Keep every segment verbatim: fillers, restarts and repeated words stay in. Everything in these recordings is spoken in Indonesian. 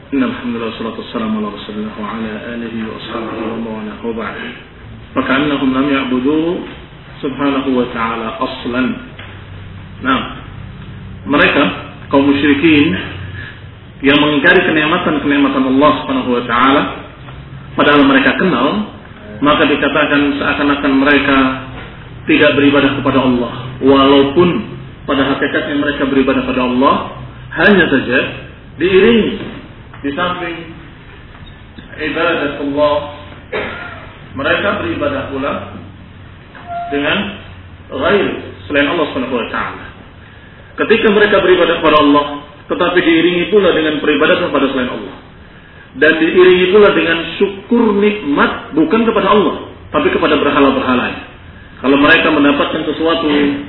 Alhamdulillah wassalatu wassalamu ala Rasulillah wa ala alihi wa ashabihi wa man wala wa ba'd. Faka'annahum lam ya'budu subhanahu wa ta'ala aslan. Nah, mereka kaum musyrikin yang mengingkari kenikmatan-kenikmatan Allah Subhanahu wa taala padahal mereka kenal, maka dikatakan seakan-akan mereka tidak beribadah kepada Allah, walaupun pada hakikatnya mereka beribadah kepada Allah. Hanya saja diiringi di samping ibadah Allah, mereka beribadah pula dengan ghair selain Allah Subhanahu wa taala. Ketika mereka beribadah kepada Allah, tetapi diiringi pula dengan peribadatan kepada selain Allah, dan diiringi pula dengan syukur nikmat bukan kepada Allah, tapi kepada berhala-berhala. Kalau mereka mendapatkan sesuatu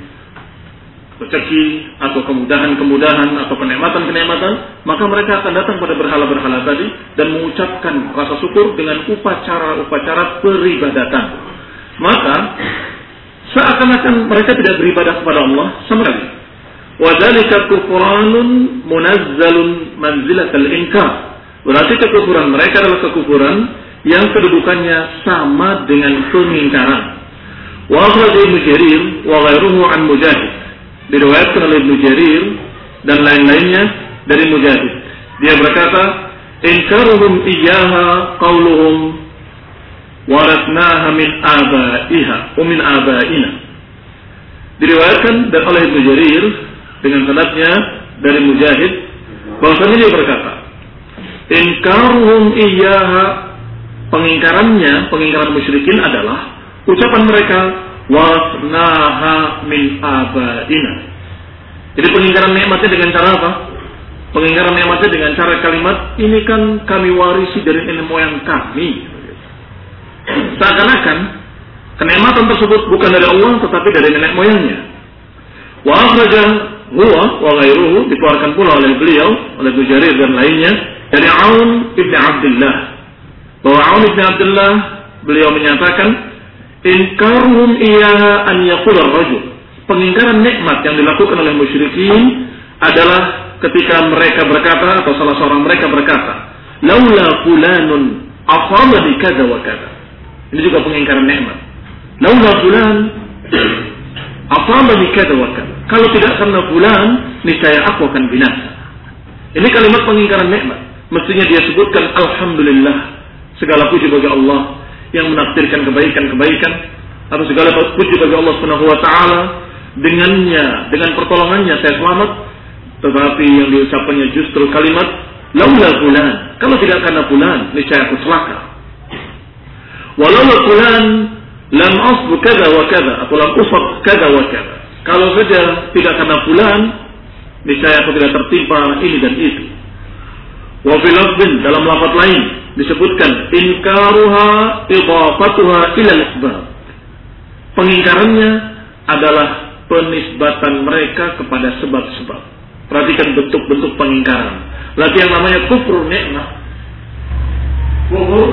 rezeki atau kemudahan-kemudahan atau kenikmatan-kenikmatan, maka mereka akan datang pada berhala-berhala tadi dan mengucapkan rasa syukur dengan upacara-upacara peribadatan. Maka seakan-akan mereka tidak beribadah kepada Allah sama sekali. Wadzalika kufranun munazzalun manzilatal inkar. Berarti kekufuran mereka adalah kekufuran yang kedudukannya sama dengan pengingkaran. Wa akhraj Ibnu Jarir wa ghairuhu an Mujahid. Diriwayatkan oleh Ibnu Jarir dan lain-lainnya dari Mujahid. Dia berkata, "Inkaruhum iyyaha qauluhum waratnaha min abaiha wa min abaina." Diriwayatkan dan oleh Ibnu Jarir dengan sanadnya dari Mujahid bahwasanya dia berkata, "Inkaruhum iyyaha," pengingkarannya, pengingkaran musyrikin adalah ucapan mereka wasnaha min abaina. Jadi pengingkaran nikmatnya dengan cara apa? Pengingkaran nikmatnya dengan cara kalimat, ini kan kami warisi dari nenek moyang kami. Seakan-akan kenikmatan tersebut bukan dari Allah tetapi dari nenek moyangnya. Wa akhraja huwa wa ghairuhu, dikeluarkan pula oleh beliau, oleh Ibnu Jarir dan lainnya dari Aun ibn Abdullah, bahwa Aun ibn Abdullah beliau menyatakan, "Inkaruhum iyyaha an yaqula ar-rajul." Pengingkaran nikmat yang dilakukan oleh musyrikin adalah ketika mereka berkata atau salah seorang mereka berkata, "Laula fulanun afadani kadza wa kadza." Ini juga pengingkaran nikmat. Laula fulan afadani kadza wa kadza. Kalau tidak karena fulan, niscaya aku akan binasa. Ini kalimat pengingkaran nikmat. Mestinya dia sebutkan alhamdulillah, segala puji bagi Allah yang menakdirkan kebaikan-kebaikan, atau segala puji bagi Allah Subhanahu wa taala, dengannya, dengan pertolongannya saya selamat. Tetapi yang diucapkannya justru kalimat laula fulan, kalau tidak karena fulan niscaya aku celaka. Walaula fulan lam asbu kadza wa kadza, atau lam usab kadza wa kadza. Kalau saja tidak karena fulan niscaya aku tidak tertimpa ini dan itu. Wa fil lafdhin, dalam lafaz lain disebutkan inkaruha idafatuha ila al-asbab. Pengingkarannya adalah penisbatan mereka kepada sebab-sebab. Perhatikan bentuk-bentuk pengingkaran. Berarti yang namanya kufur nikmat, kufur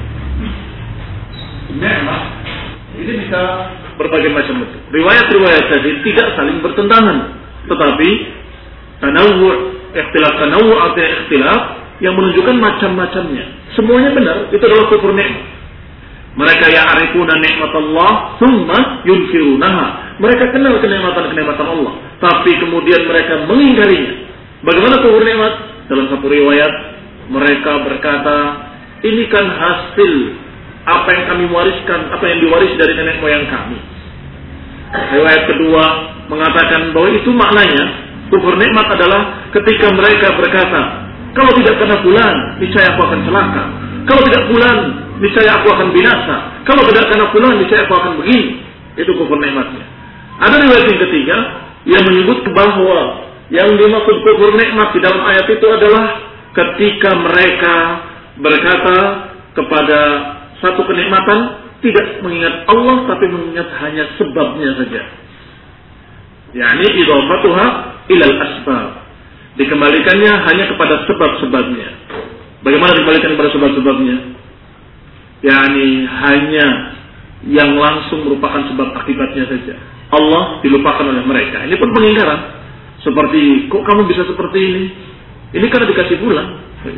nikmat ini bisa berbagai macam bentuk. Riwayat-riwayat tadi tidak saling bertentangan, tetapi tanawwu' ikhtilaf tanawwu' atau ikhtilaf yang menunjukkan macam-macamnya. Semuanya benar, itu adalah kufur nikmat. Mereka ya'rifuna nikmat Allah thumma yunkirunaha. Mereka kenal kenikmatan-kenikmatan Allah, tapi kemudian mereka mengingkarinya. Bagaimana kufur nikmat? Dalam satu riwayat mereka berkata, ini kan hasil apa yang kami wariskan, apa yang diwarisi dari nenek moyang kami. Riwayat kedua mengatakan bahwa itu maknanya kufur nikmat adalah ketika mereka berkata, kalau tidak karena fulan, niscaya aku akan celaka. Kalau tidak fulan, niscaya aku akan binasa. Kalau tidak karena fulan, niscaya aku akan begini. Itu kufur nikmatnya. Ada riwayat yang ketiga yang menyebut bahwa yang dimaksud kufur nikmat di dalam ayat itu adalah ketika mereka berkata kepada satu kenikmatan tidak mengingat Allah tapi mengingat hanya sebabnya saja. yakni idhafatuha ilal asbab. Dikembalikannya hanya kepada sebab-sebabnya. Bagaimana dikembalikan kepada sebab-sebabnya? Yakni hanya yang langsung merupakan sebab akibatnya saja. Allah dilupakan oleh mereka. Ini pun pengingkaran. Seperti, kok kamu bisa seperti ini? Ini karena dikasih pulang.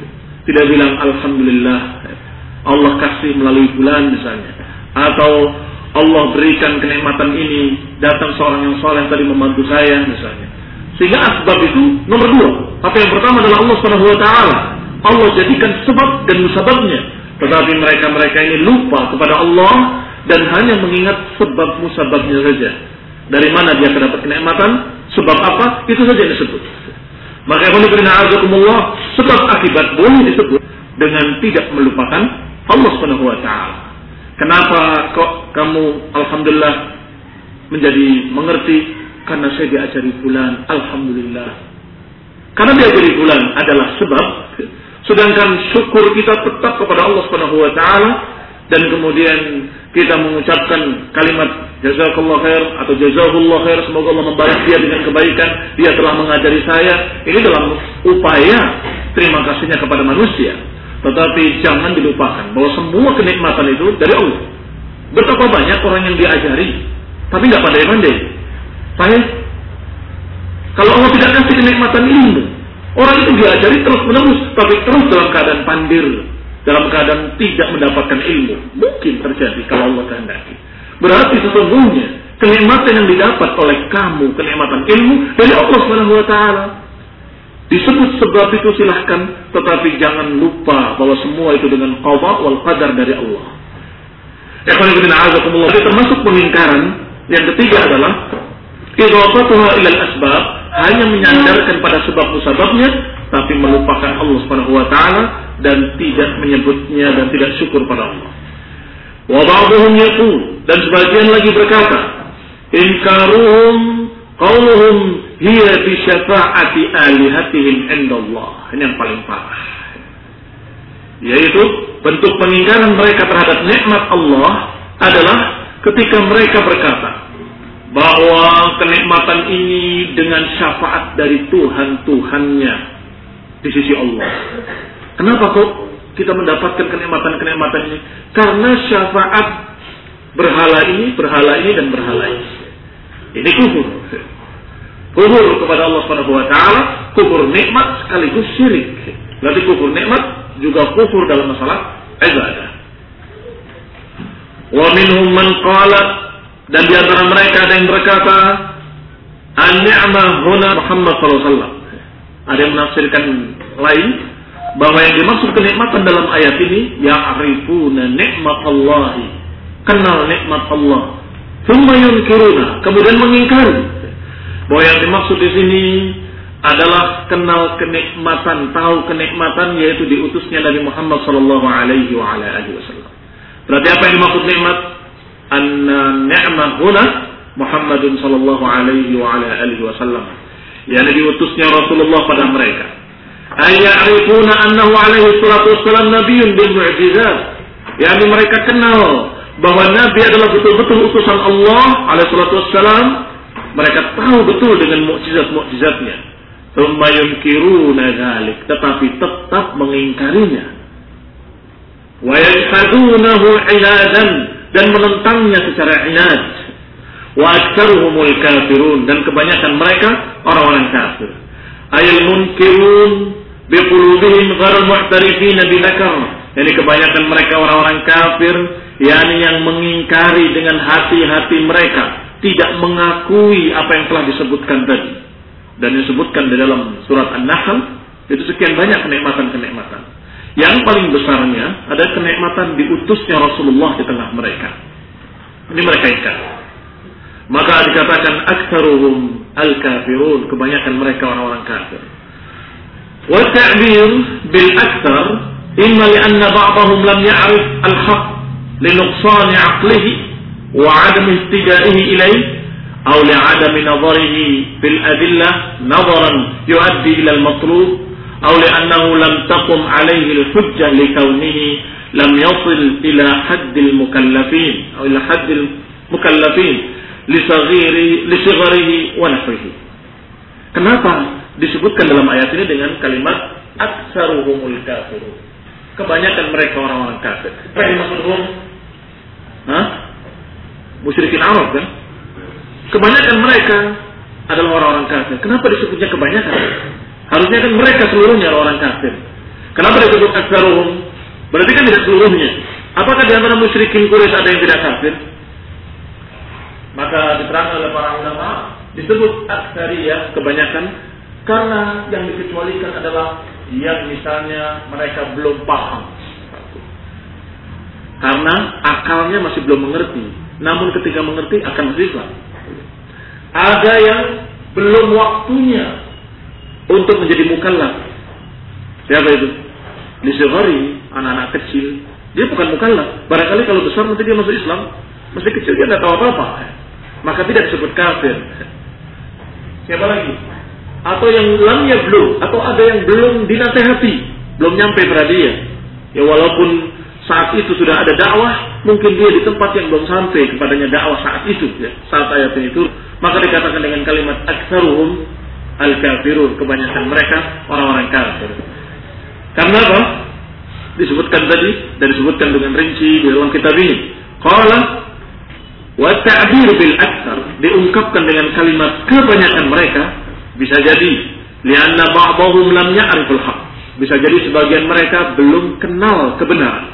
tidak bilang alhamdulillah Allah kasih melalui bulan misalnya, atau Allah berikan kenikmatan ini, datang seorang yang soleh tadi membantu saya misalnya. Sehingga asbab itu nomor dua. Tapi yang pertama adalah Allah Subhanahu wa taala. Allah jadikan sebab dan musababnya. Tetapi mereka-mereka ini lupa kepada Allah dan hanya mengingat sebab musababnya saja. Dari mana dia dapat kenikmatan, sebab apa, itu saja yang disebut. Maka Allah, sebab akibat boleh disebut dengan tidak melupakan Allah Subhanahu wa taala. Kenapa kok kamu alhamdulillah menjadi mengerti? Karena saya diajari bulan, alhamdulillah. Karena diajari bulan adalah sebab, sedangkan syukur kita tetap kepada Allah Subhanahu wa taala, dan kemudian kita mengucapkan kalimat jazakallahu khair atau jazahullahu khair, semoga Allah membalas dia dengan kebaikan, dia telah mengajari saya. Ini dalam upaya terima kasihnya kepada manusia. Tetapi jangan dilupakan bahwa semua kenikmatan itu dari Allah. Betapa banyak orang yang diajari tapi nggak pandai-pandai. Baik, kalau Allah tidak kasih kenikmatan ilmu, orang itu diajari terus menerus tapi terus dalam keadaan pandir, dalam keadaan tidak mendapatkan ilmu. Mungkin terjadi kalau Allah kehendaki. Berarti sesungguhnya kenikmatan yang didapat oleh kamu, kenikmatan ilmu dari Allah Subhanahu wa taala. Disebut sebab itu silahkan, tetapi jangan lupa bahwa semua itu dengan qada wal qadar dari Allah. Ikhwan fillah azakumullah. Termasuk pengingkaran yang ketiga adalah idhafatuha ila al-asbab, hanya menyandarkan pada sebab musababnya tapi melupakan Allah Subhanahu wa taala dan tidak menyebutnya dan tidak syukur pada Allah. Wa ba'dhum yaqul, dan sebagian lagi berkata, inkaruhum qauluhum hiya bi syafa'ati alihatihim indallah. Ini yang paling parah. Yaitu bentuk pengingkaran mereka terhadap nikmat Allah adalah ketika mereka berkata bahwa kenikmatan ini dengan syafaat dari Tuhan-Tuhannya di sisi Allah. Kenapa kok kita mendapatkan kenikmatan-kenikmatan ini? Karena syafaat berhala ini, berhala ini dan berhala ini. Ini kufur. Kufur kepada Allah Subhanahu wa taala, kufur nikmat sekaligus syirik. Berarti kufur nikmat juga kufur dalam masalah ibadah. Wa minhum man qala, dan di antara mereka ada yang berkata, an-ni'mah huna Muhammad sallallahu alaihi wasallam. Ada yang menafsirkan lain bahwa yang dimaksud kenikmatan dalam ayat ini ya'rifuna ni'matallahi, kenal nikmat Allah, thumma yunkiruna, kemudian mengingkari. Bahwa yang dimaksud di sini adalah kenal kenikmatan, tahu kenikmatan, yaitu diutusnya Nabi Muhammad sallallahu alaihi wa ala alihi wasallam. Berarti apa yang dimaksud nikmat? Anna ni'mah huna Muhammadun sallallahu alaihi wa ala alihi wasallam, yakni diutusnya Rasulullah pada mereka. Ayya'rifuna annahu alaihi salatu wassalam nabiyyun bil mu'jizat, yakni mereka kenal bahwa Nabi adalah betul-betul utusan Allah alaihi salatu wassalam. Mereka tahu betul dengan mukjizat-mukjizatnya. Tsumma yunkiruna dzalik, tetapi tetap mengingkarinya. Wa yajhadunahu 'inadan, dan menentangnya secara inad. Wa aktsaruhumul kafirun, dan kebanyakan mereka orang-orang kafir. Ayal munkirun bi qulubihim ghairu mu'tarifin bi dzakar. Yani kebanyakan mereka orang-orang kafir, yakni yang mengingkari dengan hati-hati mereka, tidak mengakui apa yang telah disebutkan tadi. Dan disebutkan di dalam surat An-Nahl, itu sekian banyak kenikmatan-kenikmatan. Yang paling besarnya ada kenikmatan diutusnya Rasulullah di tengah mereka. Ini mereka ingkar. Maka dikatakan aktsaruhum al-kafirun, kebanyakan mereka orang-orang kafir. Wa ta'bir bil aktsar imma li'anna ba'dahum lam ya'rif al-haqq li nuqsan 'aqlihi wa 'adam ihtijaihi ilayhi aw li'adam nadharihi bil adillah nadharan yu'addi ila al-matlub أو لأنه لم تقم عليه الحجة لكونه لم يصل إلى حد المكلفين أو إلى حد المكلفين لصغير لصغره ونحوه. Kenapa disebutkan dalam ayat ini dengan kalimat aktsaruhumul kafirun? Kebanyakan mereka orang-orang kafir. Apa yang dimaksud? Hah? Musyrikin Arab kan? Kebanyakan mereka adalah orang-orang kafir. Kenapa disebutnya kebanyakan? Harusnya kan mereka seluruhnya orang kafir. Kenapa disebut aktsaruhum? Berarti kan tidak seluruhnya. Apakah di antara musyrikin Quraisy ada yang tidak kafir? Maka diterangkan oleh para ulama disebut aktsariyah kebanyakan karena yang dikecualikan adalah yang misalnya mereka belum paham. Karena akalnya masih belum mengerti. Namun ketika mengerti akan masuk Islam. Ada yang belum waktunya untuk menjadi mukallaf. Siapa itu? Lisghari, anak-anak kecil. Dia bukan mukallaf. Barangkali kalau besar nanti dia masuk Islam. Masih kecil dia tidak tahu apa-apa. Maka tidak disebut kafir. Siapa lagi? Atau yang lam yablugh, atau ada yang belum dinasehati, belum nyampe pada dia. Ya walaupun saat itu sudah ada dakwah, mungkin dia di tempat yang belum sampai kepadanya dakwah saat itu, ya, saat ayat itu, maka dikatakan dengan kalimat aktsaruhum al-kafirun, kebanyakan mereka orang-orang kafir. Karena apa? Disebutkan tadi dan disebutkan dengan rinci di dalam kitab ini. Qala wa ta'bir bil aktsar, diungkapkan dengan kalimat kebanyakan mereka, bisa jadi lianna ba'dahum lam ya'riful haqq, bisa jadi sebagian mereka belum kenal kebenaran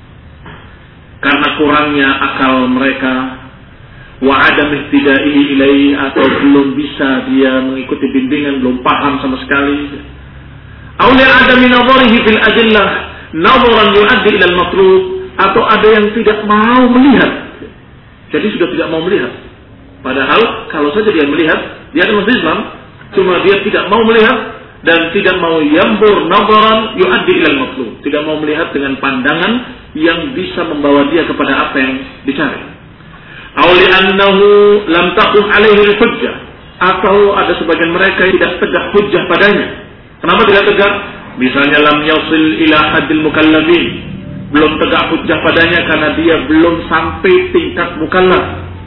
karena kurangnya akal mereka, wa adam ihtidaihi ilaihi, atau belum bisa dia mengikuti bimbingan, belum paham sama sekali. Aw li adami nadharihi fil adillah nadharan yu'addi ila al-matlub, atau ada yang tidak mau melihat. Jadi sudah tidak mau melihat. Padahal kalau saja dia melihat, dia akan masuk Islam. Cuma dia tidak mau melihat dan tidak mau yambur nadharan yu'addi ila al-matlub, tidak mau melihat dengan pandangan yang bisa membawa dia kepada apa yang dicari. Aw li'annahu lam taqum alaihi al-hujjah, atau ada sebagian mereka yang tidak tegak hujjah padanya. Kenapa tidak tegak? Misalnya lam yasil ila haddil mukallafin, belum tegak hujjah padanya karena dia belum sampai tingkat mukallaf.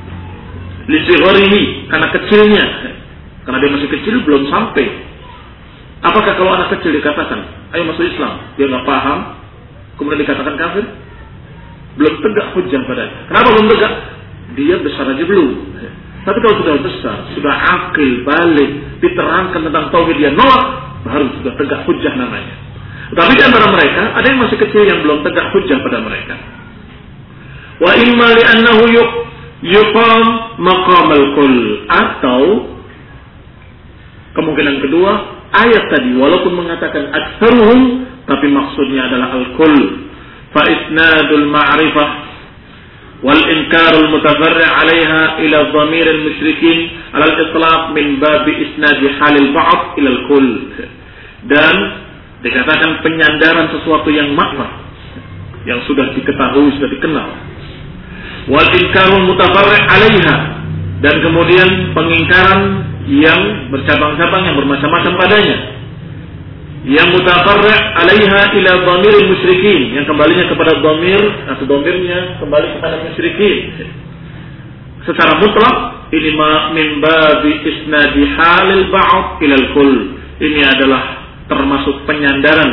Li sigharihi, karena kecilnya. Karena dia masih kecil belum sampai. Apakah kalau anak kecil dikatakan ayo masuk Islam, dia nggak paham, kemudian dikatakan kafir? Belum tegak hujjah padanya. Kenapa belum tegak? Dia besar aja belum. Tapi kalau sudah besar, sudah akil, balik, diterangkan tentang tauhid, dia nolak, baru sudah tegak hujjah namanya. Tapi di antara mereka ada yang masih kecil yang belum tegak hujjah pada mereka. Wa imma li'annahu yuqam maqamal kull, atau kemungkinan kedua, ayat tadi walaupun mengatakan aktsaruhum, tapi maksudnya adalah al-kull. Fa isnadul ma'rifah wal inkarul mutafarri' 'alaiha ila dhamir al-musyrikin 'ala al-itlaq min bab isnad halil ba'd ila al-kull. Dan dikatakan penyandaran sesuatu yang makruf, yang sudah diketahui, sudah dikenal. Wal inkarul mutafarri' 'alaiha, dan kemudian pengingkaran yang bercabang-cabang, yang bermacam-macam padanya, yang mutafarri' 'alaiha ila dhamiril musyrikin, yang kembalinya kepada dhamir atau dhamirnya kembali kepada musyrikin. Secara mutlak ini ma min babi isnadi halil ba'd ila al-kull. Ini adalah termasuk penyandaran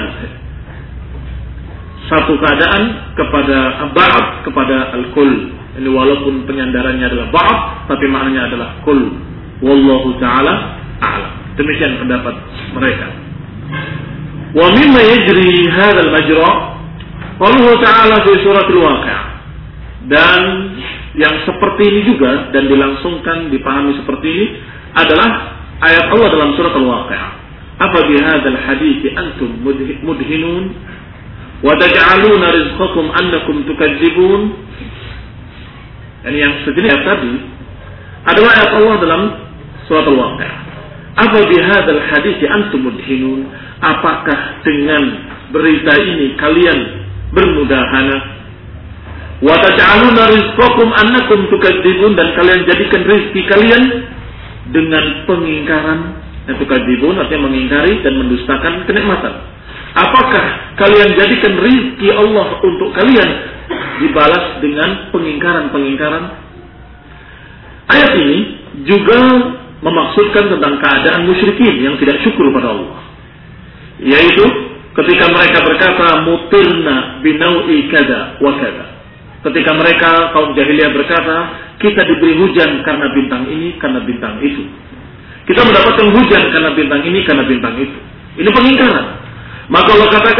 satu keadaan kepada ba'd kepada al-kull. Ini walaupun penyandarannya adalah ba'd, tapi maknanya adalah kull. Wallahu ta'ala a'lam. Demikian pendapat mereka. Wa mimma yajri hadzal majra qawluhu ta'ala fi suratul Waqi'ah. Dan yang seperti ini juga dan dilangsungkan, dipahami seperti ini adalah ayat Allah dalam surat Al-Waqi'ah. Apa bihadzal hadithi antum mudhinun wa taj'aluna rizqakum annakum tukadzibun. Ini yang sejenis tadi adalah ayat Allah dalam surat Al-Waqi'ah. Apa bihadzal hadithi antum mudhinun, apakah dengan berita ini kalian bermudahana? Wa taj'aluna rizqakum annakum tukadzibun, dan kalian jadikan rezeki kalian dengan pengingkaran. Yang tukadzibun artinya mengingkari dan mendustakan kenikmatan. Apakah kalian jadikan rezeki Allah untuk kalian dibalas dengan pengingkaran-pengingkaran? Ayat ini juga memaksudkan tentang keadaan musyrikin yang tidak syukur pada Allah, yaitu ketika mereka berkata mutirna binau'i kada wa kada. Ketika mereka kaum jahiliyah berkata kita diberi hujan karena bintang ini, karena bintang itu. Kita mendapatkan hujan karena bintang ini, karena bintang itu. Ini pengingkaran. Maka Allah katakan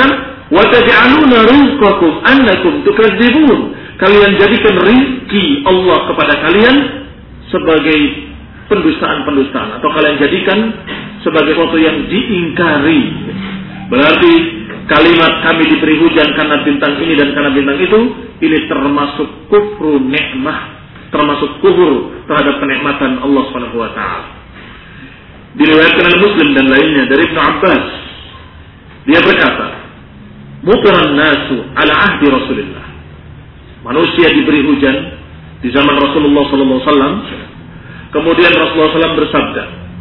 wa taj'aluna rizqakum annakum tukadzibun. Kalian jadikan rizki Allah kepada kalian sebagai pendustaan-pendustaan, atau kalian jadikan sebagai sesuatu yang diingkari. Berarti kalimat kami diberi hujan karena bintang ini dan karena bintang itu, ini termasuk kufru nikmah, termasuk kufur terhadap kenikmatan Allah Subhanahu wa taala. Diriwayatkan oleh Muslim dan lainnya dari Ibnu Abbas, dia berkata, "Mutiran nasu ala ahdi Rasulillah." Manusia diberi hujan di zaman Rasulullah sallallahu alaihi wasallam. Kemudian Rasulullah sallallahu alaihi wasallam bersabda,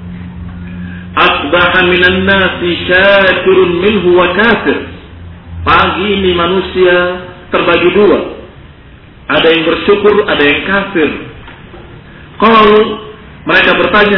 "Asbaha minan nasi syakirun minhu wa kafir." Pagi ini manusia terbagi dua. Ada yang bersyukur, ada yang kafir. Qalu, mereka bertanya,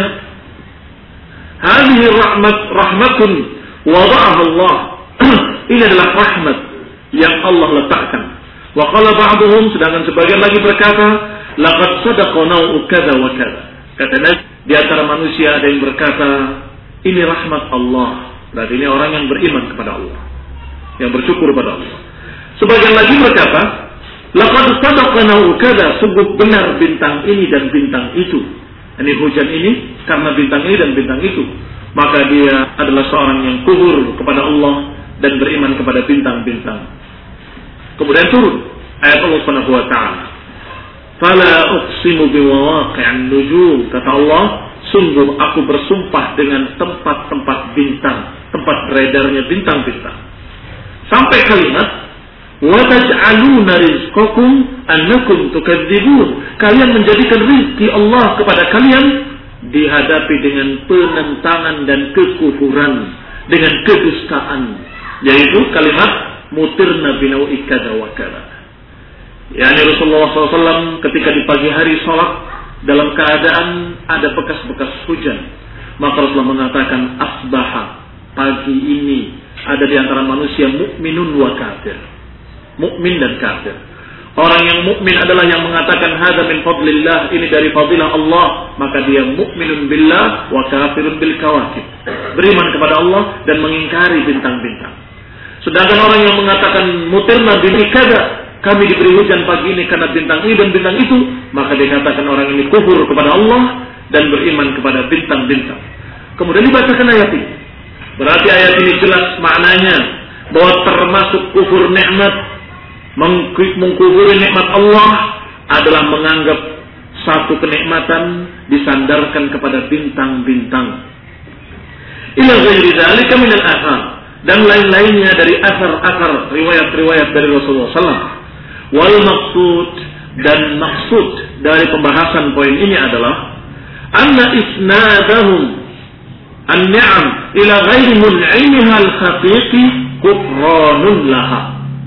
"Hadhihi rahmat rahmatun wada'aha Allah." Ini adalah rahmat yang Allah letakkan. Wa qala ba'duhum, sedangkan sebagian lagi berkata, "Laqad sadaqa nau'u kadza wa kadza." Katanya di antara manusia ada yang berkata, ini rahmat Allah. Berarti ini orang yang beriman kepada Allah, yang bersyukur kepada Allah. Sebagian lagi berkata, laqad sadaqa nau'u kadza, sungguh benar bintang ini dan bintang itu. Ini hujan ini karena bintang ini dan bintang itu. Maka dia adalah seorang yang kufur kepada Allah dan beriman kepada bintang-bintang. Kemudian turun ayat Allah Subhanahu wa taala. Fala uqsimu biwaqi'an nujum, kata Allah, sungguh aku bersumpah dengan tempat-tempat bintang, tempat beredarnya bintang-bintang. Sampai kalimat wa taj'aluna rizqakum annakum tukadzibun. Kalian menjadikan rezeki Allah kepada kalian dihadapi dengan penentangan dan kekufuran, dengan kedustaan, yaitu kalimat mutirna binau'i kadza wa kadza. Yani Rasulullah shallallahu alaihi wasallam ketika di pagi hari sholat dalam keadaan ada bekas-bekas hujan, maka Rasulullah mengatakan, asbaha, pagi ini ada di antara manusia mukminun wa kafir, mukmin dan kafir. Orang yang mukmin adalah yang mengatakan hadza min fadlillah, ini dari fadilah Allah, maka dia mukminun billah wa kafirun bil kawakib, beriman kepada Allah dan mengingkari bintang-bintang. Sedangkan orang yang mengatakan mutirna bini kada, kami diberi hujan pagi ini karena bintang ini dan bintang itu, maka dikatakan orang ini kufur kepada Allah dan beriman kepada bintang-bintang. Kemudian dibacakan ayat ini. Berarti ayat ini jelas maknanya bahwa termasuk kufur nikmat, mengkufuri nikmat Allah adalah menganggap satu kenikmatan disandarkan kepada bintang-bintang. Ila ghairi dzalika min al-athar, dan lain-lainnya dari asar-asar riwayat-riwayat dari Rasulullah sallallahu alaihi wasallam. Wal maksud, dan maksud dari pembahasan poin ini adalah anna isnadahum an-ni'am ila ghairi mun'imiha al-haqiqi kufranun laha.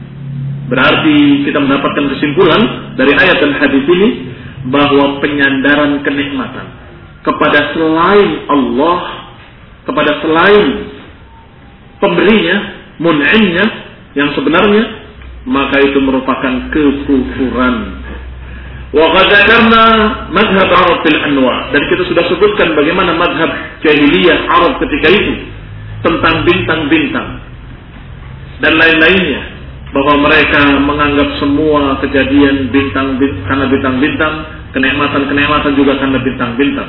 Berarti kita mendapatkan kesimpulan dari ayat dan hadis ini bahwa penyandaran kenikmatan kepada selain Allah, kepada selain pemberinya, mun'imnya yang sebenarnya, maka itu merupakan kekufuran. Wa qad dzakarna madhhab Arab fil anwa, dan kita sudah sebutkan bagaimana madhab jahiliyah Arab ketika itu tentang bintang-bintang dan lain-lainnya, bahwa mereka menganggap semua kejadian bintang karena bintang-bintang, kenikmatan-kenikmatan juga karena bintang-bintang.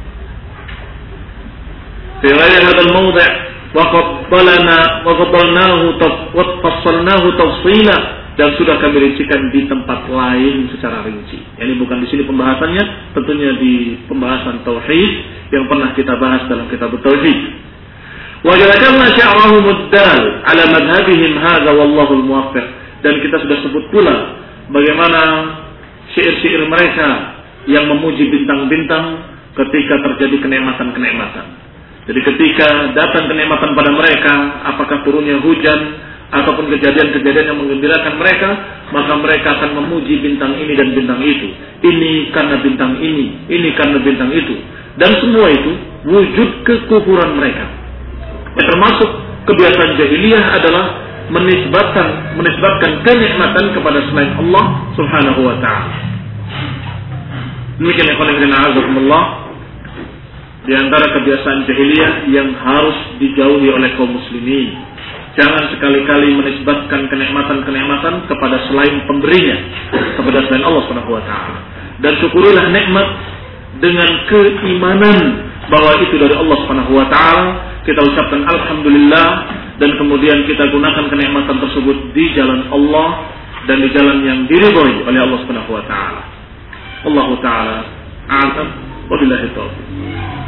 Fi ghairi hadzal mawdi' waqadbalana waqadbalnahu tafassalnahu tafsila, dan sudah kami rincikan di tempat lain secara rinci. Ini bukan di sini pembahasannya, tentunya di pembahasan tauhid yang pernah kita bahas dalam kitab tauhid. Wa ja'alna sya'rahum ad-dal ala madhhabihim hadza wallahu al-muwaffiq, dan kita sudah sebut pula bagaimana syair-syair mereka yang memuji bintang-bintang ketika terjadi kenikmatan-kenikmatan. Jadi ketika datang kenikmatan pada mereka, apakah turunnya hujan ataupun kejadian-kejadian yang menggembirakan mereka, maka mereka akan memuji bintang ini dan bintang itu. Ini karena bintang ini, ini karena bintang itu. Dan semua itu wujud kekufuran mereka. Yang termasuk kebiasaan jahiliyah adalah menisbatkan menisbatkan kenikmatan kepada selain Allah Subhanahu wa taala. Demikian ikhwan fillah azakumullah, di antara kebiasaan jahiliyah yang harus dijauhi oleh kaum muslimin Jangan sekali-kali menisbatkan kenikmatan-kenikmatan kepada selain pemberinya, kepada selain Allah Subhanahu wa taala. Dan syukurilah nikmat dengan keimanan bahwa itu dari Allah Subhanahu wa taala. Kita ucapkan alhamdulillah dan kemudian kita gunakan kenikmatan tersebut di jalan Allah dan di jalan yang diridhai oleh Allah Subhanahu wa taala. Allah taala a'lam wa billahi taufiq.